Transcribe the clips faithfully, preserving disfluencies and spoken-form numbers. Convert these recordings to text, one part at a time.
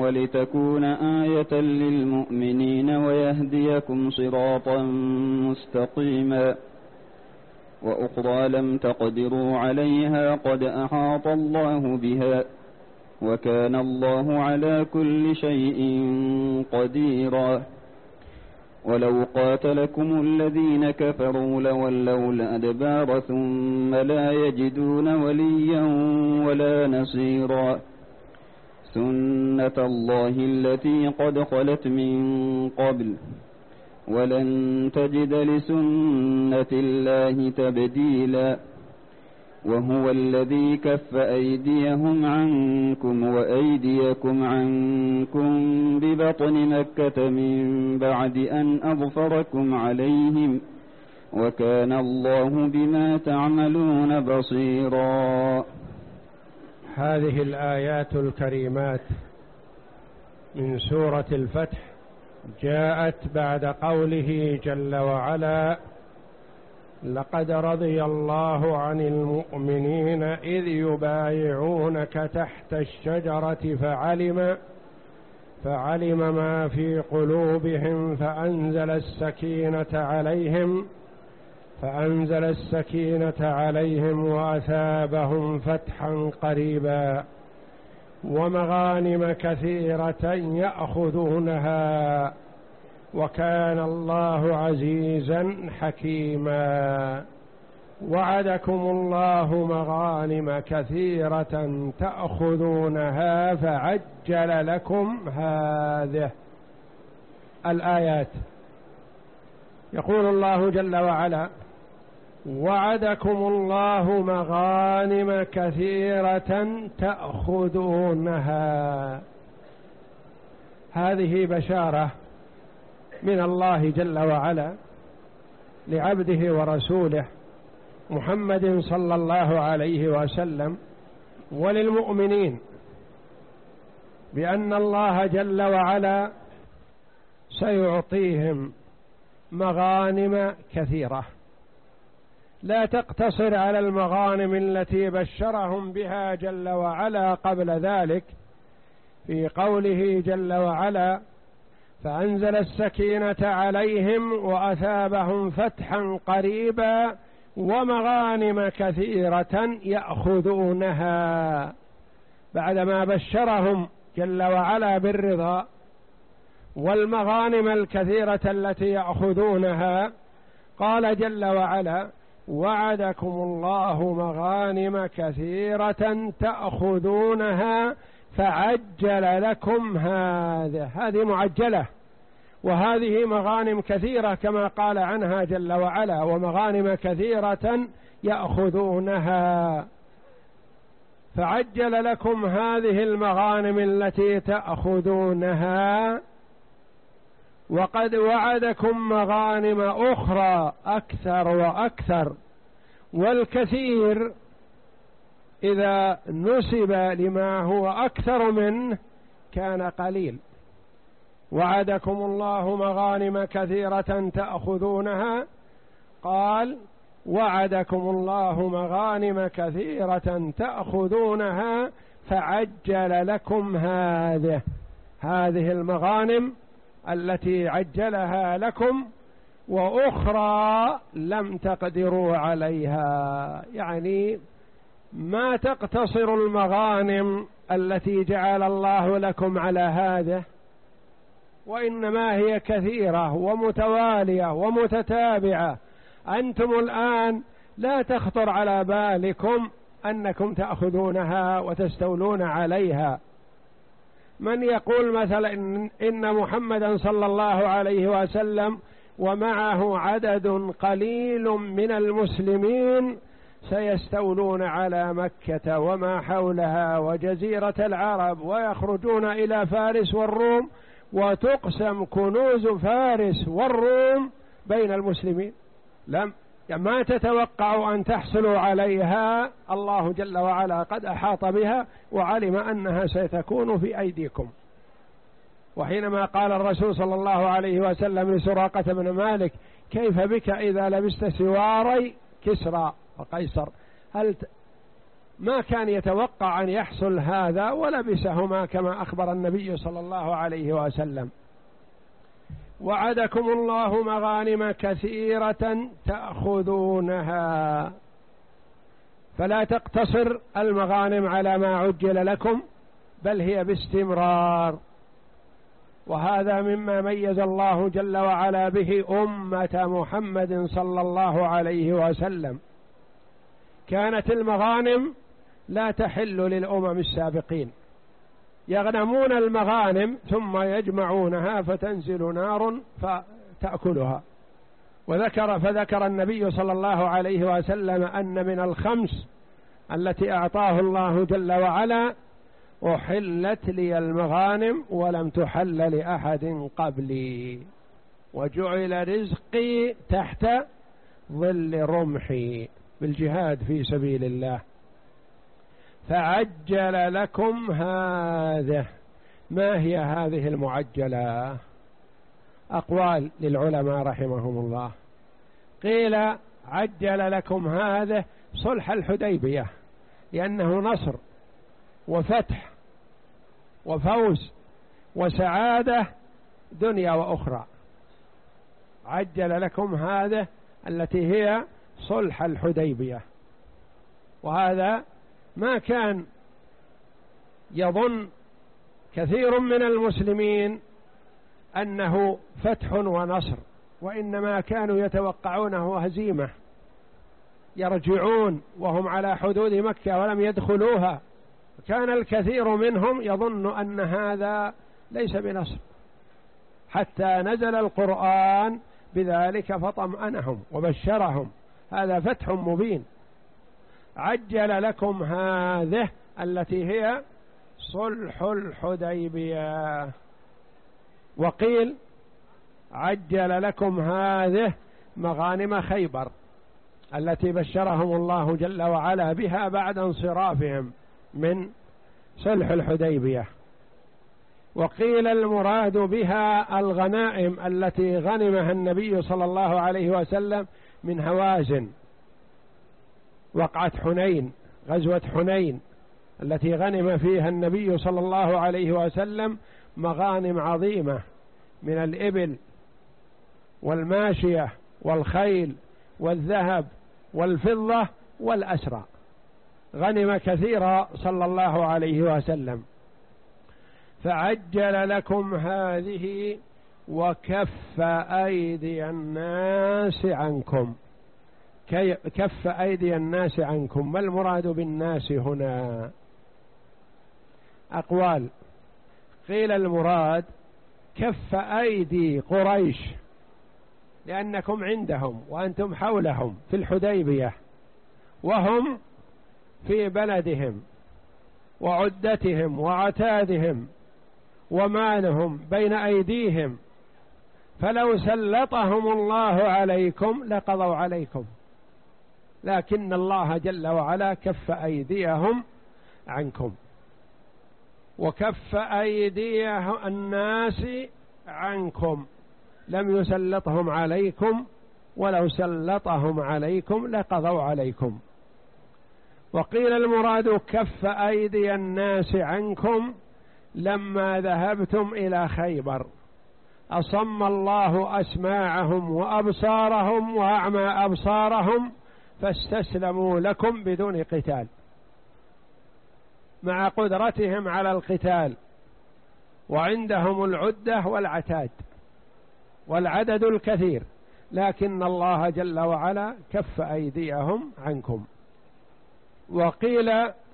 ولتكون آية للمؤمنين ويهديكم صراطا مستقيما وأخرى لم تقدروا عليها قد أحاط الله بها وكان الله على كل شيء قديرا ولو قاتلكم الذين كفروا لولوا الأدبار ثم لا يجدون وليا ولا نصيرا سنة الله التي قد خلت من قبل ولن تجد لسنة الله تبديلا وهو الذي كف أيديهم عنكم وأيديكم عنكم ببطن مكة من بعد أن أظفركم عليهم وكان الله بما تعملون بصيرا. هذه الآيات الكريمات من سورة الفتح جاءت بعد قوله جل وعلا: لقد رضي الله عن المؤمنين إذ يبايعونك تحت الشجرة فعلم فعلم ما في قلوبهم فأنزل السكينة عليهم فأنزل السكينة عليهم وأثابهم فتحا قريبا ومغانم كثيرة يأخذونها وكان الله عزيزا حكيما. وعدكم الله مغانم كثيرة تأخذونها فعجل لكم هذه الآيات. يقول الله جل وعلا: وعدكم الله مغانم كثيرة تأخذونها. هذه بشارة من الله جل وعلا لعبده ورسوله محمد صلى الله عليه وسلم وللمؤمنين بأن الله جل وعلا سيعطيهم مغانم كثيرة لا تقتصر على المغانم التي بشرهم بها جل وعلا قبل ذلك في قوله جل وعلا: فأنزل السكينة عليهم وأثابهم فتحا قريبا ومغانم كثيرة يأخذونها. بعدما بشرهم جل وعلا بالرضا والمغانم الكثيرة التي يأخذونها قال جل وعلا: وعدكم الله مغانم كثيرة تأخذونها فعجل لكم هذا. هذه معجلة، وهذه مغانم كثيرة كما قال عنها جل وعلا: ومغانم كثيرة يأخذونها. فعجل لكم هذه المغانم التي تأخذونها وقد وعدكم مغانم أخرى أكثر وأكثر. والكثير إذا نسب لما هو أكثر منه كان قليل. وعدكم الله مغانم كثيرة تأخذونها، قال: وعدكم الله مغانم كثيرة تأخذونها فعجل لكم هذه هذه المغانم التي عجلها لكم وأخرى لم تقدروا عليها. يعني ما تقتصر المغانم التي جعل الله لكم على هذا، وإنما هي كثيرة ومتوالية ومتتابعة. أنتم الآن لا تخطر على بالكم أنكم تأخذونها وتستولون عليها. من يقول مثلا إن محمدا صلى الله عليه وسلم ومعه عدد قليل من المسلمين سيستولون على مكة وما حولها وجزيرة العرب ويخرجون إلى فارس والروم وتقسم كنوز فارس والروم بين المسلمين؟ لم ما تتوقعوا أن تحصلوا عليها. الله جل وعلا قد أحاط بها وعلم أنها ستكون في أيديكم. وحينما قال الرسول صلى الله عليه وسلم لسراقة بن مالك: كيف بك إذا لبست سواري كسرى وقيصر؟ هل ما كان يتوقع أن يحصل هذا ولبسهما كما أخبر النبي صلى الله عليه وسلم. وعدكم الله مغانم كثيرة تأخذونها، فلا تقتصر المغانم على ما عجل لكم، بل هي باستمرار. وهذا مما ميز الله جل وعلا به أمة محمد صلى الله عليه وسلم. كانت المغانم لا تحل للأمم السابقين، يغنمون المغانم ثم يجمعونها فتنزل نار فتأكلها. وذكر فذكر النبي صلى الله عليه وسلم أن من الخمس التي أعطاه الله جل وعلا: أحلت لي المغانم ولم تحل لأحد قبلي، وجعل رزقي تحت ظل رمحي، بالجهاد في سبيل الله. فعجل لكم هذه. ما هي هذه المعجلة؟ أقوال للعلماء رحمهم الله. قيل عجل لكم هذه صلح الحديبية، لأنه نصر وفتح وفوز وسعادة دنيا وأخرى. عجل لكم هذه التي هي صلح الحديبية. وهذا ما كان يظن كثير من المسلمين أنه فتح ونصر، وإنما كانوا يتوقعونه هزيمة، يرجعون وهم على حدود مكة ولم يدخلوها. كان الكثير منهم يظن أن هذا ليس بنصر، حتى نزل القرآن بذلك فطمأنهم وبشرهم هذا فتح مبين. عجل لكم هذه التي هي صلح الحديبية. وقيل عجل لكم هذه مغانم خيبر التي بشرهم الله جل وعلا بها بعد انصرافهم من صلح الحديبية. وقيل المراد بها الغنائم التي غنمها النبي صلى الله عليه وسلم من هوازن، وقعة حنين، غزوة حنين التي غنم فيها النبي صلى الله عليه وسلم مغانم عظيمة من الإبل والماشية والخيل والذهب والفضة والأسرى، غنم كثيرا صلى الله عليه وسلم. فعجل لكم هذه وكف أيدي الناس عنكم. كف أيدي الناس عنكم، ما المراد بالناس هنا؟ أقوال. قيل المراد كف أيدي قريش، لأنكم عندهم وأنتم حولهم في الحديبية، وهم في بلدهم وعدتهم وعتادهم ومالهم بين أيديهم، فلو سلطهم الله عليكم لقضوا عليكم، لكن الله جل وعلا كف أيديهم عنكم. وكف أيدي الناس عنكم، لم يسلطهم عليكم، ولو سلطهم عليكم لقضوا عليكم. وقيل المراد كف أيدي الناس عنكم لما ذهبتم إلى خيبر، أصم الله أسماعهم وأبصارهم وأعمى أبصارهم فاستسلموا لكم بدون قتال، مع قدرتهم على القتال وعندهم العدة والعتاد والعدد الكثير، لكن الله جل وعلا كف أيديهم عنكم. وقيل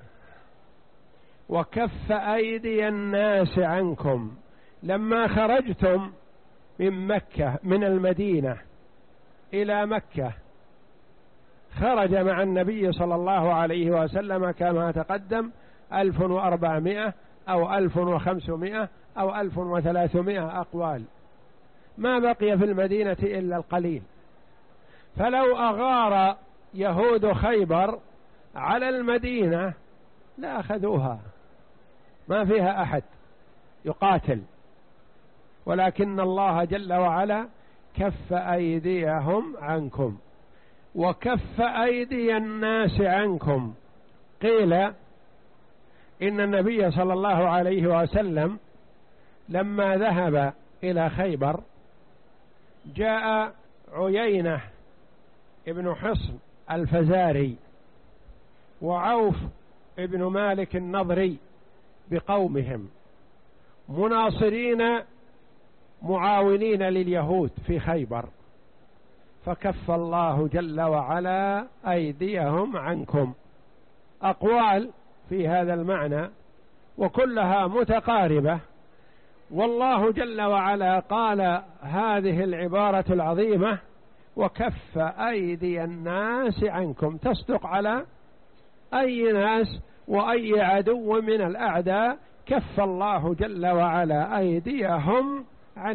وكف أيدي الناس عنكم لما خرجتم من مكة من المدينة إلى مكة، خرج مع النبي صلى الله عليه وسلم كما تقدم ألف وأربعمائة أو ألف وخمسمائة أو ألف وثلاثمائة أقوال، ما بقي في المدينة إلا القليل. فلو أغار يهود خيبر على المدينة لا أخذوها، ما فيها أحد يقاتل، ولكن الله جل وعلا كف أيديهم عنكم. وكف أيدي الناس عنكم قيل إن النبي صلى الله عليه وسلم لما ذهب إلى خيبر جاء عيينة ابن حصن الفزاري وعوف ابن مالك النضري بقومهم مناصرين معاونين لليهود في خيبر، فكف الله جل وعلا أيديهم عنكم. أقوال في هذا المعنى وكلها متقاربة، والله جل وعلا قال هذه العبارة العظيمة وكف أيدي الناس عنكم، تصدق على أي ناس وأي عدو من الأعداء، كف الله جل وعلا أيديهم